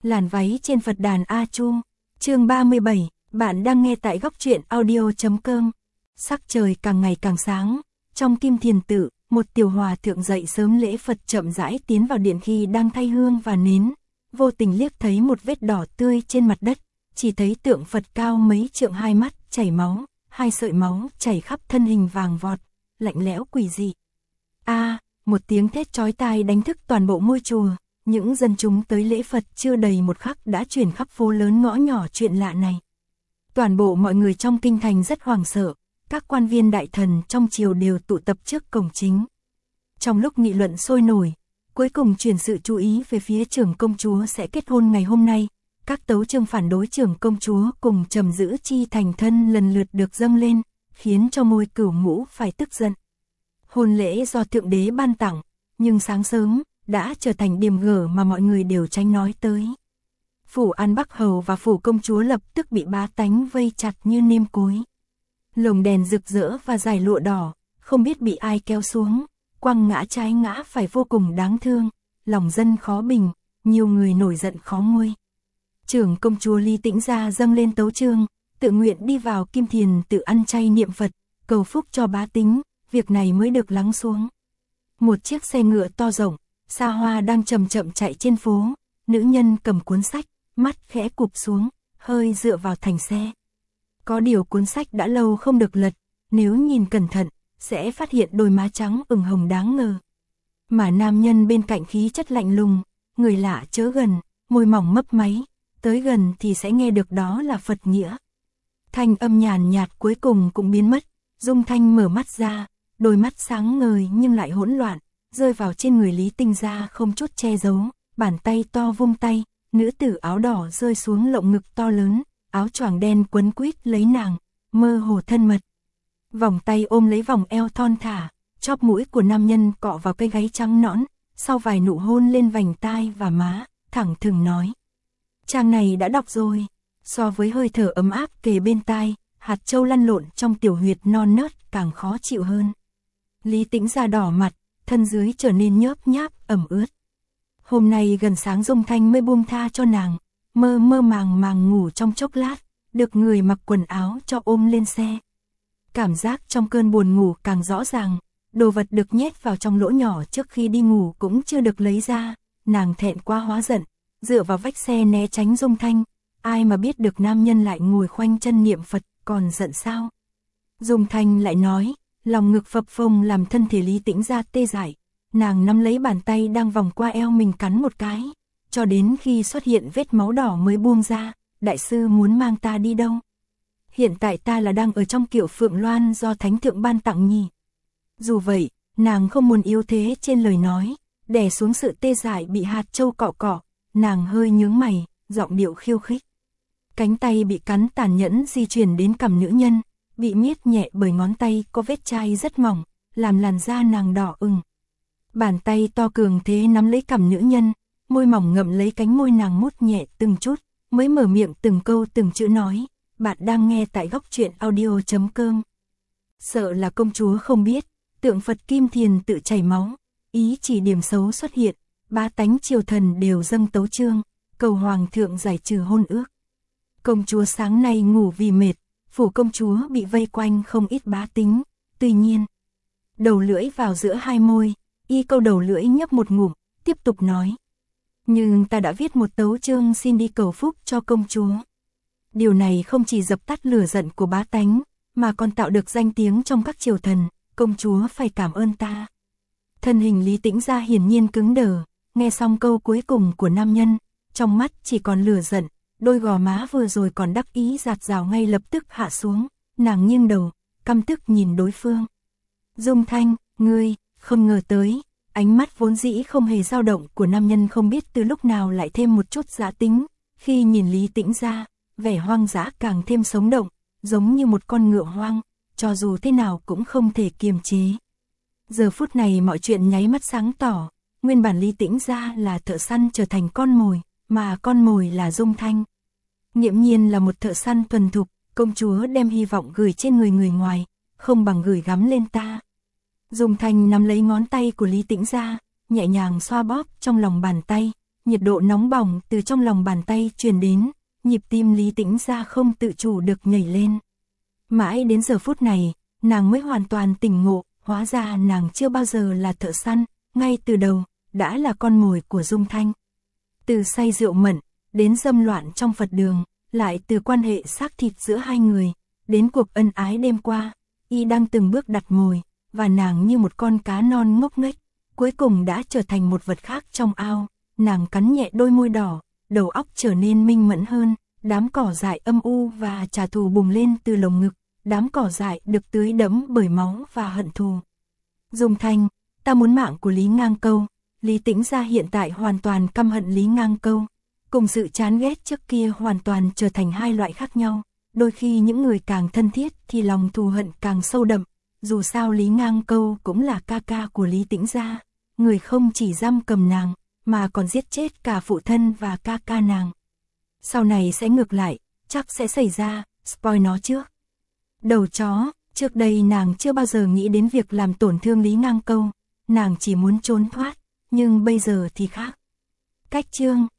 Làn váy trên Phật đàn A Chu. Chương 37, bạn đang nghe tại góc truyện audio.com. Sắc trời càng ngày càng sáng, trong Kim Thiền Tự, một tiểu hòa thượng dậy sớm lễ Phật chậm rãi tiến vào điện khi đang thay hương và nến, vô tình liếc thấy một vết đỏ tươi trên mặt đất, chỉ thấy tượng Phật cao mấy trượng, hai mắt chảy máu, hai sợi máu chảy khắp thân hình vàng vọt, lạnh lẽo quỷ dị. Một tiếng thét chói tai đánh thức toàn bộ ngôi chùa. Những dân chúng tới lễ Phật chưa đầy một khắc đã truyền khắp phố lớn ngõ nhỏ chuyện lạ này. Toàn bộ mọi người trong kinh thành rất hoảng sợ, các quan viên đại thần trong triều đều tụ tập trước cổng chính. Trong lúc nghị luận sôi nổi, cuối cùng chuyển sự chú ý về phía trưởng công chúa sẽ kết hôn ngày hôm nay. Các tấu chương phản đối trưởng công chúa cùng Trầm Giữ Chi thành thân lần lượt được dâng lên, khiến cho Ngôi Cửu Ngũ phải tức giận. Hôn lễ do Thượng Đế ban tặng, nhưng sáng sớm đã trở thành điểm gở mà mọi người đều tránh nói tới. Phủ An Bắc Hầu và phủ công chúa lập tức bị bá tánh vây chặt như nêm cối. Lồng đèn rực rỡ và dải lụa đỏ, không biết bị ai kéo xuống, quăng ngã trái ngã phải vô cùng đáng thương, lòng dân khó bình, nhiều người nổi giận khó nguôi. Trưởng công chúa Lý Tĩnh Gia dâng lên tấu chương, tự nguyện đi vào Kim Thiền Tự ăn chay niệm Phật, cầu phúc cho bá tính, việc này mới được lắng xuống. Một chiếc xe ngựa to rộng, xa hoa đang chậm chậm chạy trên phố, nữ nhân cầm cuốn sách, mắt khẽ cụp xuống, hơi dựa vào thành xe. Có điều cuốn sách đã lâu không được lật, nếu nhìn cẩn thận, sẽ phát hiện đôi má trắng ửng hồng đáng ngờ. Mà nam nhân bên cạnh khí chất lạnh lùng, người lạ chớ gần, môi mỏng mấp máy, tới gần thì sẽ nghe được đó là Phật nghĩa. Thanh âm nhàn nhạt cuối cùng cũng biến mất, Dung Thanh mở mắt ra, đôi mắt sáng ngời nhưng lại hỗn loạn, rơi vào trên người Lý Tinh Gia không chút che giấu, bàn tay to vung tay, nữ tử áo đỏ rơi xuống lộng ngực to lớn, áo choàng đen quấn quýt lấy nàng, mơ hồ thân mật. Vòng tay ôm lấy vòng eo thon thả, chóp mũi của nam nhân cọ vào cây gáy trắng nõn, sau vài nụ hôn lên vành tai và má, thẳng thừng nói: "Trang này đã đọc rồi." So với hơi thở ấm áp kề bên tai, hạt châu lăn lộn trong tiểu huyệt non nớt càng khó chịu hơn. Lý Tĩnh Gia đỏ mặt, thân dưới trở nên nhớp nháp, ẩm ướt. Hôm nay gần sáng Dung Thanh mới buông tha cho nàng, mơ mơ màng màng ngủ trong chốc lát, được người mặc quần áo cho ôm lên xe. Cảm giác trong cơn buồn ngủ càng rõ ràng, đồ vật được nhét vào trong lỗ nhỏ trước khi đi ngủ cũng chưa được lấy ra, nàng thẹn quá hóa giận, dựa vào vách xe né tránh Dung Thanh, ai mà biết được nam nhân lại ngồi khoanh chân niệm Phật, còn giận sao? Dung Thanh lại nói, lòng ngực phập phồng làm thân thể Lý Tĩnh Gia tê dại, nàng nắm lấy bàn tay đang vòng qua eo mình cắn một cái, cho đến khi xuất hiện vết máu đỏ mới buông ra. Đại sư muốn mang ta đi đâu? Hiện tại ta là đang ở trong kiệu Phượng Loan do Thánh Thượng ban tặng nhỉ. Dù vậy, nàng không muốn yếu thế trên lời nói, đè xuống sự tê dại bị hạt châu cọ cọ, nàng hơi nhướng mày, giọng điệu khiêu khích. Cánh tay bị cắn tàn nhẫn di chuyển đến cằm nữ nhân, bị miết nhẹ bởi ngón tay có vết chai rất mỏng, làm làn da nàng đỏ ửng. Bàn tay to cường thế nắm lấy cằm nữ nhân, môi mỏng ngậm lấy cánh môi nàng mút nhẹ từng chút, mới mở miệng từng câu từng chữ nói: "Bạn đang nghe tại góc truyện audio.com." Sợ là công chúa không biết, tượng Phật Kim Thiền Tự chảy máu, ý chỉ điểm xấu xuất hiện, bá tánh triều thần đều dâng tấu chương, cầu hoàng thượng giải trừ hôn ước. Công chúa sáng nay ngủ vì mệt, phủ công chúa bị vây quanh không ít bá tính, tuy nhiên, đầu lưỡi vào giữa hai môi, y câu đầu lưỡi nhấp một ngụm, tiếp tục nói: "Nhưng ta đã viết một tấu chương xin đi cầu phúc cho công chúa." Điều này không chỉ dập tắt lửa giận của bá tánh, mà còn tạo được danh tiếng trong các triều thần, công chúa phải cảm ơn ta. Thân hình Lý Tĩnh Gia hiển nhiên cứng đờ, nghe xong câu cuối cùng của nam nhân, trong mắt chỉ còn lửa giận, đôi gò má vừa rồi còn đắc ý dạt dào ngay lập tức hạ xuống, nàng nghiêng đầu, căm tức nhìn đối phương. "Dung Thanh, ngươi..." Không ngờ tới, ánh mắt vốn dĩ không hề dao động của nam nhân không biết từ lúc nào lại thêm một chút dã tính, khi nhìn Lý Tĩnh Gia, vẻ hoang dã càng thêm sống động, giống như một con ngựa hoang, cho dù thế nào cũng không thể kiềm chế. Giờ phút này mọi chuyện nháy mắt sáng tỏ, nguyên bản Lý Tĩnh Gia là thợ săn trở thành con mồi, mà con mồi là Dung Thanh. Nghiễm nhiên là một thợ săn thuần thục, công chúa đem hy vọng gửi trên người người ngoài, không bằng gửi gắm lên ta. Dung Thanh nắm lấy ngón tay của Lý Tĩnh Gia, nhẹ nhàng xoa bóp trong lòng bàn tay, nhiệt độ nóng bỏng từ trong lòng bàn tay truyền đến, nhịp tim Lý Tĩnh Gia không tự chủ được nhảy lên. Mãi đến giờ phút này, nàng mới hoàn toàn tỉnh ngộ, hóa ra nàng chưa bao giờ là thợ săn, ngay từ đầu, đã là con mồi của Dung Thanh. Từ say rượu mận, đến dâm loạn trong Phật đường, lại từ quan hệ xác thịt giữa hai người, đến cuộc ân ái đêm qua, y đang từng bước đặt mồi, và nàng như một con cá non ngốc nghếch, cuối cùng đã trở thành một vật khác trong ao. Nàng cắn nhẹ đôi môi đỏ, đầu óc trở nên minh mẫn hơn, đám cỏ dại âm u và trả thù bùng lên từ lồng ngực, đám cỏ dại được tưới đẫm bởi máu và hận thù. Dung Thanh, ta muốn mạng của Lý Ngang Câu. Lý Tĩnh Gia hiện tại hoàn toàn căm hận Lý Ngang Câu, cùng sự chán ghét trước kia hoàn toàn trở thành hai loại khác nhau. Đôi khi những người càng thân thiết thì lòng thù hận càng sâu đậm, dù sao Lý Ngang Câu cũng là ca ca của Lý Tĩnh Gia, người không chỉ giam cầm nàng, mà còn giết chết cả phụ thân và ca ca nàng. Sau này sẽ ngược lại, chắc sẽ xảy ra, spoil nó trước. Đầu chó, trước đây nàng chưa bao giờ nghĩ đến việc làm tổn thương Lý Ngang Câu, nàng chỉ muốn trốn thoát, nhưng bây giờ thì khác. Cách chương